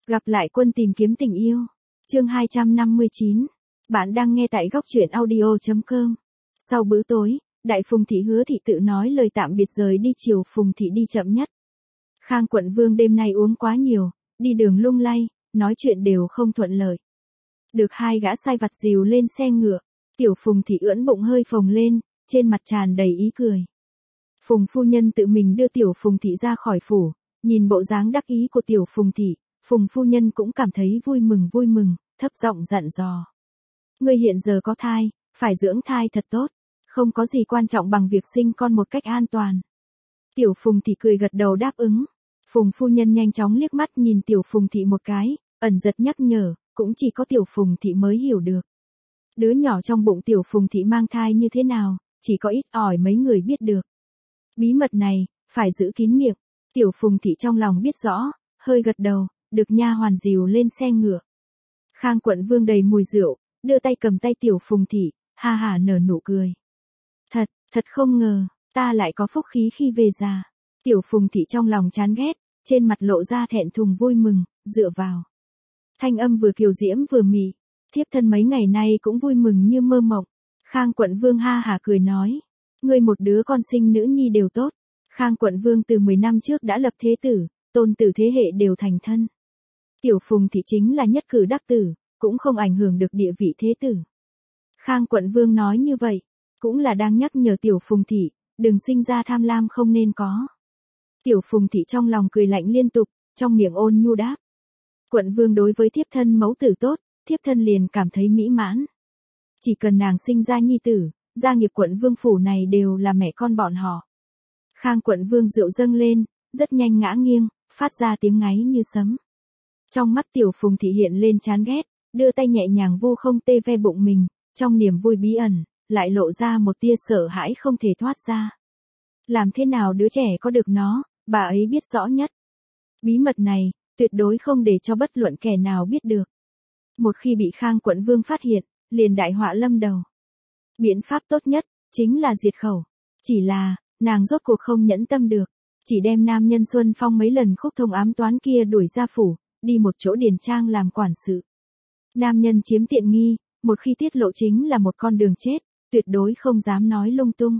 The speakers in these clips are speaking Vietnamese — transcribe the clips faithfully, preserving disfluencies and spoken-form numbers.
Gặp lại quân tìm kiếm tình yêu. Chương hai trăm năm mươi chín. Bạn đang nghe tại góc truyện audio chấm com. Sau bữa tối, Đại Phùng Thị Hứa Thị tự nói lời tạm biệt rời đi, chiều Phùng Thị đi chậm nhất. Khang Quận Vương đêm nay uống quá nhiều, đi đường lung lay, nói chuyện đều không thuận lợi. Được hai gã sai vặt dìu lên xe ngựa, tiểu Phùng Thị ưỡn bụng hơi phồng lên, trên mặt tràn đầy ý cười. Phùng phu nhân tự mình đưa tiểu Phùng Thị ra khỏi phủ, nhìn bộ dáng đắc ý của tiểu Phùng Thị, Phùng phu nhân cũng cảm thấy vui mừng vui mừng, thấp giọng dặn dò. Ngươi hiện giờ có thai, phải dưỡng thai thật tốt, không có gì quan trọng bằng việc sinh con một cách an toàn. Tiểu Phùng Thị cười gật đầu đáp ứng. Phùng phu nhân nhanh chóng liếc mắt nhìn tiểu Phùng Thị một cái, ẩn giật nhắc nhở, cũng chỉ có tiểu Phùng Thị mới hiểu được. Đứa nhỏ trong bụng tiểu Phùng Thị mang thai như thế nào, chỉ có ít ỏi mấy người biết được. Bí mật này, phải giữ kín miệng. Tiểu Phùng Thị trong lòng biết rõ, hơi gật đầu, được nha hoàn dìu lên xe ngựa. Khang Quận Vương đầy mùi rượu, đưa tay cầm tay tiểu Phùng Thị, ha hả nở nụ cười. Thật, thật không ngờ, ta lại có phúc khí khi về già. Tiểu Phùng Thị trong lòng chán ghét, trên mặt lộ ra thẹn thùng vui mừng, dựa vào. Thanh âm vừa kiều diễm vừa mị, thiếp thân mấy ngày nay cũng vui mừng như mơ mộng. Khang Quận Vương ha hả cười nói, ngươi một đứa con sinh nữ nhi đều tốt. Khang Quận Vương từ mười năm trước đã lập thế tử, tôn tử thế hệ đều thành thân. Tiểu Phùng Thị chính là nhất cử đắc tử, cũng không ảnh hưởng được địa vị thế tử. Khang Quận Vương nói như vậy, cũng là đang nhắc nhở tiểu Phùng Thị, đừng sinh ra tham lam không nên có. Tiểu Phùng Thị trong lòng cười lạnh liên tục, trong miệng ôn nhu đáp. Quận Vương đối với thiếp thân mẫu tử tốt, thiếp thân liền cảm thấy mỹ mãn. Chỉ cần nàng sinh ra nhi tử, gia nghiệp Quận Vương phủ này đều là mẹ con bọn họ. Khang Quận Vương rượu dâng lên, rất nhanh ngã nghiêng, phát ra tiếng ngáy như sấm. Trong mắt tiểu Phùng Thị hiện lên chán ghét, đưa tay nhẹ nhàng vu không tê ve bụng mình, trong niềm vui bí ẩn, lại lộ ra một tia sợ hãi không thể thoát ra. Làm thế nào đứa trẻ có được nó, bà ấy biết rõ nhất. Bí mật này, tuyệt đối không để cho bất luận kẻ nào biết được. Một khi bị Khang Quận Vương phát hiện, liền đại họa lâm đầu. Biện pháp tốt nhất, chính là diệt khẩu. Chỉ là, nàng rốt cuộc không nhẫn tâm được, chỉ đem nam nhân Xuân Phong mấy lần khúc thông ám toán kia đuổi ra phủ, đi một chỗ điền trang làm quản sự. Nam nhân chiếm tiện nghi, một khi tiết lộ chính là một con đường chết, tuyệt đối không dám nói lung tung.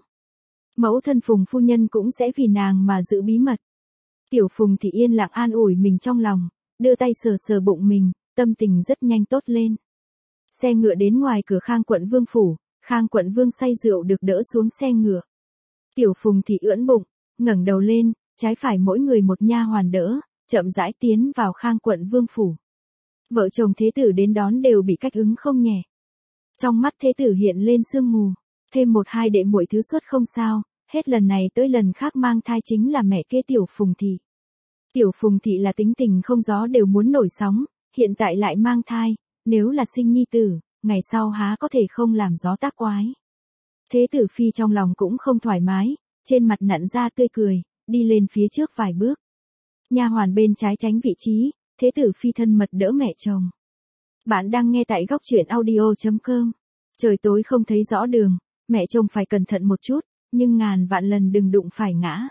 Mẫu thân Phùng phu nhân cũng sẽ vì nàng mà giữ bí mật. Tiểu Phùng Thị yên lặng an ủi mình trong lòng, đưa tay sờ sờ bụng mình, tâm tình rất nhanh tốt lên. Xe ngựa đến ngoài cửa Khang Quận Vương phủ, Khang Quận Vương say rượu được đỡ xuống xe ngựa. Tiểu Phùng Thị ưỡn bụng, ngẩng đầu lên, trái phải mỗi người một nha hoàn đỡ, chậm rãi tiến vào Khang Quận Vương phủ. Vợ chồng thế tử đến đón đều bị cách ứng không nhẹ. Trong mắt thế tử hiện lên sương mù, thêm một hai đệ muội thứ xuất không sao, hết lần này tới lần khác mang thai chính là mẹ kế tiểu Phùng Thị. Tiểu Phùng Thị là tính tình không gió đều muốn nổi sóng, hiện tại lại mang thai, nếu là sinh nhi tử, ngày sau há có thể không làm gió tác quái. Thế tử phi trong lòng cũng không thoải mái, trên mặt nặn ra tươi cười, đi lên phía trước vài bước. Nha hoàn bên trái tránh vị trí, thế tử phi thân mật đỡ mẹ chồng. Bạn đang nghe tại góc truyện audio chấm com. Trời tối không thấy rõ đường, mẹ chồng phải cẩn thận một chút, nhưng ngàn vạn lần đừng đụng phải ngã.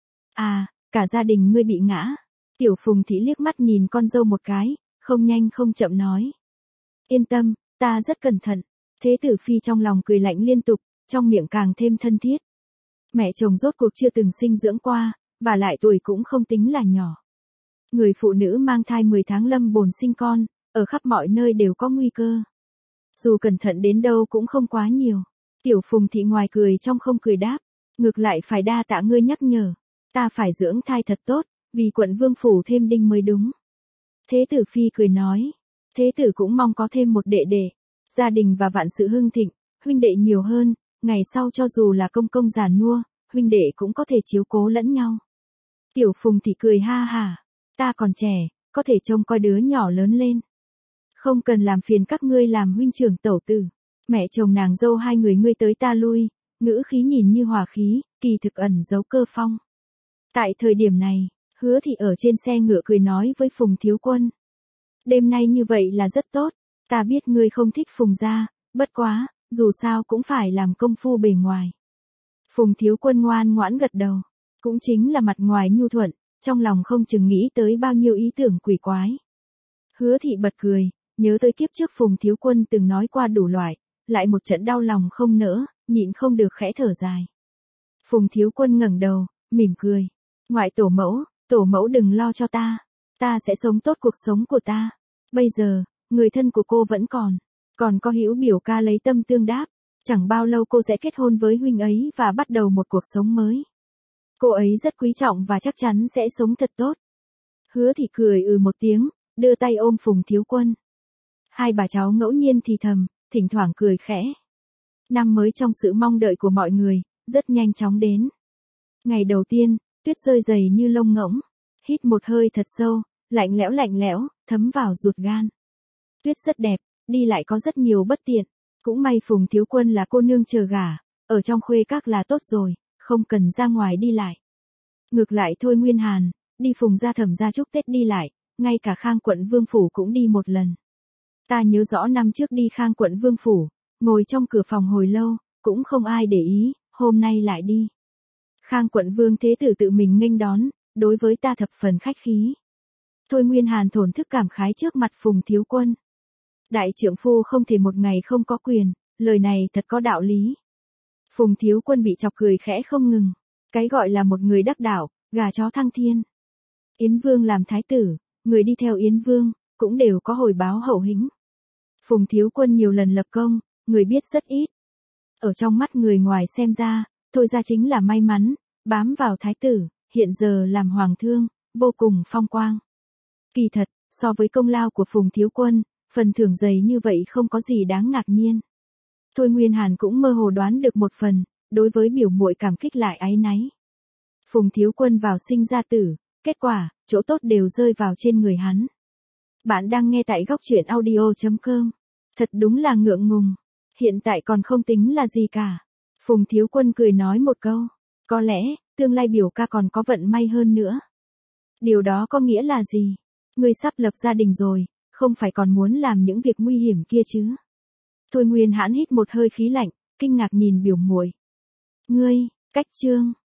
À, cả gia đình ngươi bị ngã. Tiểu Phùng Thị liếc mắt nhìn con dâu một cái, không nhanh không chậm nói. Yên tâm, ta rất cẩn thận. Thế tử phi trong lòng cười lạnh liên tục, trong miệng càng thêm thân thiết. Mẹ chồng rốt cuộc chưa từng sinh dưỡng qua, và lại tuổi cũng không tính là nhỏ. Người phụ nữ mang thai mười tháng lâm bồn sinh con, ở khắp mọi nơi đều có nguy cơ. Dù cẩn thận đến đâu cũng không quá nhiều. Tiểu Phùng Thị ngoài cười trong không cười đáp, ngược lại phải đa tạ ngươi nhắc nhở, ta phải dưỡng thai thật tốt, vì Quận Vương phủ thêm đinh mới đúng. Thế tử phi cười nói, thế tử cũng mong có thêm một đệ đệ, gia đình và vạn sự hưng thịnh, huynh đệ nhiều hơn, ngày sau cho dù là công công già nua, huynh đệ cũng có thể chiếu cố lẫn nhau. Tiểu Phùng Thị cười ha hả, ta còn trẻ, có thể trông coi đứa nhỏ lớn lên. Không cần làm phiền các ngươi làm huynh trưởng tẩu tử. Mẹ chồng nàng dâu hai người ngươi tới ta lui, ngữ khí nhìn như hòa khí, kỳ thực ẩn giấu cơ phong. Tại thời điểm này, Hứa Thị ở trên xe ngựa cười nói với Phùng thiếu quân. Đêm nay như vậy là rất tốt, ta biết ngươi không thích Phùng gia, bất quá, dù sao cũng phải làm công phu bề ngoài. Phùng thiếu quân ngoan ngoãn gật đầu, cũng chính là mặt ngoài nhu thuận, trong lòng không chừng nghĩ tới bao nhiêu ý tưởng quỷ quái. Hứa thị bật cười, nhớ tới kiếp trước Phùng Thiếu Quân từng nói qua đủ loại, lại một trận đau lòng không nỡ, nhịn không được khẽ thở dài. Phùng Thiếu Quân ngẩng đầu, mỉm cười. Ngoại tổ mẫu, tổ mẫu đừng lo cho ta. Ta sẽ sống tốt cuộc sống của ta. Bây giờ, người thân của cô vẫn còn. Còn có Hữu biểu ca lấy tâm tương đáp. Chẳng bao lâu cô sẽ kết hôn với huynh ấy và bắt đầu một cuộc sống mới. Cô ấy rất quý trọng và chắc chắn sẽ sống thật tốt. Hứa thị cười ừ một tiếng, đưa tay ôm Phùng Thiếu Quân. Hai bà cháu ngẫu nhiên thì thầm, thỉnh thoảng cười khẽ. Năm mới trong sự mong đợi của mọi người, rất nhanh chóng đến. Ngày đầu tiên, tuyết rơi dày như lông ngỗng. Hít một hơi thật sâu, lạnh lẽo lạnh lẽo, thấm vào ruột gan. Tuyết rất đẹp, đi lại có rất nhiều bất tiện. Cũng may Phùng Thiếu Quân là cô nương chờ gả, ở trong khuê các là tốt rồi, không cần ra ngoài đi lại. Ngược lại Thôi Nguyên Hàn, đi Phùng gia thẩm gia chúc Tết đi lại, ngay cả Khang quận Vương Phủ cũng đi một lần. Ta nhớ rõ năm trước đi Khang quận Vương Phủ, ngồi trong cửa phòng hồi lâu, cũng không ai để ý, hôm nay lại đi. Khang quận Vương Thế Tử tự mình nghênh đón, đối với ta thập phần khách khí. Thôi Nguyên Hàn thổn thức cảm khái trước mặt Phùng Thiếu Quân. Đại trượng phu không thể một ngày không có quyền, lời này thật có đạo lý. Phùng Thiếu Quân bị chọc cười khẽ không ngừng. Cái gọi là một người đắc đạo, gà chó thăng thiên. Yến Vương làm thái tử, người đi theo Yến Vương, cũng đều có hồi báo hậu hĩnh. Phùng Thiếu Quân nhiều lần lập công, người biết rất ít. Ở trong mắt người ngoài xem ra, Thôi ra chính là may mắn, bám vào thái tử, hiện giờ làm hoàng thương, vô cùng phong quang. Kỳ thật, so với công lao của Phùng Thiếu Quân, phần thưởng dày như vậy không có gì đáng ngạc nhiên. Thôi Nguyên Hàn cũng mơ hồ đoán được một phần, đối với biểu muội cảm kích lại áy náy. Phùng Thiếu Quân vào sinh ra tử, kết quả, chỗ tốt đều rơi vào trên người hắn. Bạn đang nghe tại góc truyện audio chấm com. Thật đúng là ngượng ngùng. Hiện tại còn không tính là gì cả. Phùng Thiếu Quân cười nói một câu. Có lẽ, tương lai biểu ca còn có vận may hơn nữa. Điều đó có nghĩa là gì? Ngươi sắp lập gia đình rồi, không phải còn muốn làm những việc nguy hiểm kia chứ? Thôi Nguyên Hãn hít một hơi khí lạnh, kinh ngạc nhìn biểu muội. Ngươi, cách trương.